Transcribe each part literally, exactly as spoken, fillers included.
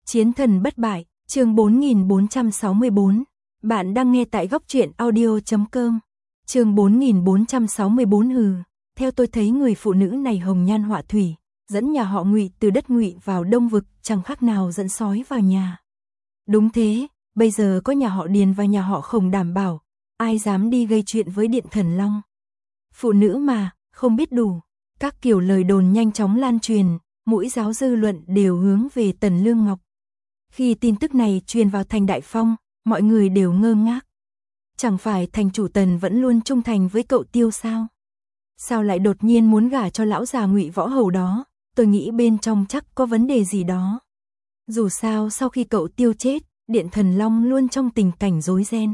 Chiến thần bất bại, chương bốn nghìn bốn trăm sáu mươi bốn. Bạn đang nghe tại góc truyện audio chấm com. Chương bốn nghìn bốn trăm sáu mươi bốn. Hừ, theo tôi thấy người phụ nữ này hồng nhan họa thủy, dẫn nhà họ Ngụy từ đất Ngụy vào Đông vực, chẳng khác nào dẫn sói vào nhà. Đúng thế, bây giờ có nhà họ Điền và nhà họ Khổng đảm bảo, ai dám đi gây chuyện với Điện Thần Long. Phụ nữ mà, không biết đủ. Các kiểu lời đồn nhanh chóng lan truyền, mũi giáo dư luận đều hướng về Tần Lương Ngọc. Khi tin tức này truyền vào thành Đại Phong, mọi người đều ngơ ngác. Chẳng phải thành chủ Tần vẫn luôn trung thành với cậu Tiêu sao? Sao lại đột nhiên muốn gả cho lão già Ngụy Võ Hầu đó? Tôi nghĩ bên trong chắc có vấn đề gì đó. Dù sao sau khi cậu Tiêu chết, Điện Thần Long luôn trong tình cảnh rối ren.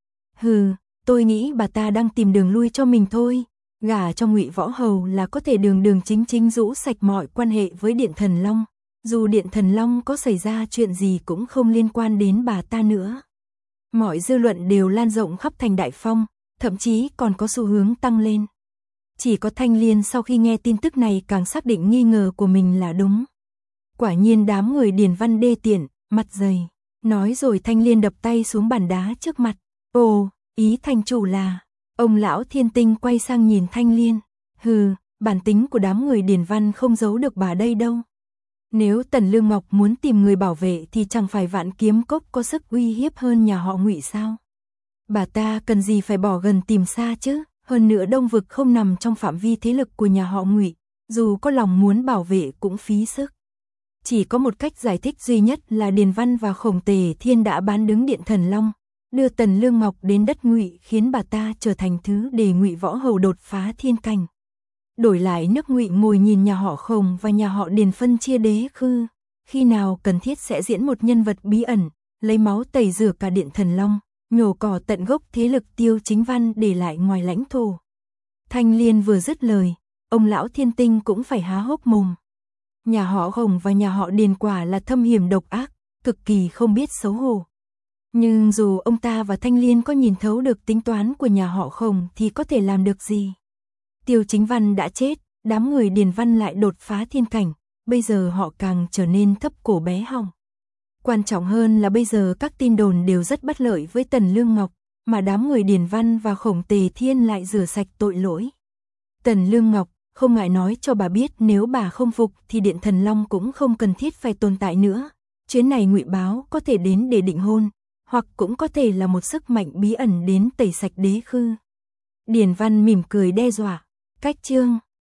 Hừ, tôi nghĩ bà ta đang tìm đường lui cho mình thôi. Gả cho Ngụy Võ Hầu là có thể đường đường chính chính rũ sạch mọi quan hệ với Điện Thần Long. Dù Điện Thần Long có xảy ra chuyện gì cũng không liên quan đến bà ta nữa. Mọi dư luận đều lan rộng khắp thành Đại Phong, thậm chí còn có xu hướng tăng lên. Chỉ có Thanh Liên sau khi nghe tin tức này càng xác định nghi ngờ của mình là đúng. Quả nhiên đám người Điền Văn đê tiện, mặt dày. Nói rồi Thanh Liên đập tay xuống bàn đá trước mặt. Ồ, ý thành chủ là... Ông lão Thiên Tinh quay sang nhìn Thanh Liên. Hừ, bản tính của đám người Điền Văn không giấu được bà đây đâu. Nếu Tần Lương Ngọc muốn tìm người bảo vệ thì chẳng phải Vạn Kiếm Cốc có sức uy hiếp hơn nhà họ Ngụy sao? Bà ta cần gì phải bỏ gần tìm xa chứ? Hơn nữa Đông vực không nằm trong phạm vi thế lực của nhà họ Ngụy, dù có lòng muốn bảo vệ cũng phí sức. Chỉ có một cách giải thích duy nhất là Điền Văn và Khổng Tề Thiên đã bán đứng Điện Thần Long, đưa Tần Lương Ngọc đến đất Ngụy, khiến bà ta trở thành thứ để Ngụy Võ Hầu đột phá thiên cảnh. Đổi lại nước Ngụy ngồi nhìn nhà họ Khổng và nhà họ Điền phân chia đế khư, khi nào cần thiết sẽ diễn một nhân vật bí ẩn, lấy máu tẩy rửa cả Điện Thần Long, nhổ cỏ tận gốc thế lực Tiêu Chính Văn để lại ngoài lãnh thổ. Thanh Liên vừa dứt lời, ông lão Thiên Tinh cũng phải há hốc mồm. Nhà họ Khổng và nhà họ Điền quả là thâm hiểm độc ác, cực kỳ không biết xấu hổ. Nhưng dù ông ta và Thanh Liên có nhìn thấu được tính toán của nhà họ Khổng thì có thể làm được gì? Tiêu Chính Văn đã chết, đám người Điền Văn lại đột phá thiên cảnh, bây giờ họ càng trở nên thấp cổ bé họng. Quan trọng hơn là bây giờ các tin đồn đều rất bất lợi với Tần Lương Ngọc, mà đám người Điền Văn và Khổng Tề Thiên lại rửa sạch tội lỗi. Tần Lương Ngọc không ngại nói cho bà biết nếu bà không phục thì Điện Thần Long cũng không cần thiết phải tồn tại nữa. Chuyến này Ngụy báo có thể đến để định hôn, hoặc cũng có thể là một sức mạnh bí ẩn đến tẩy sạch đế khư. Điền Văn mỉm cười đe dọa. Cách chương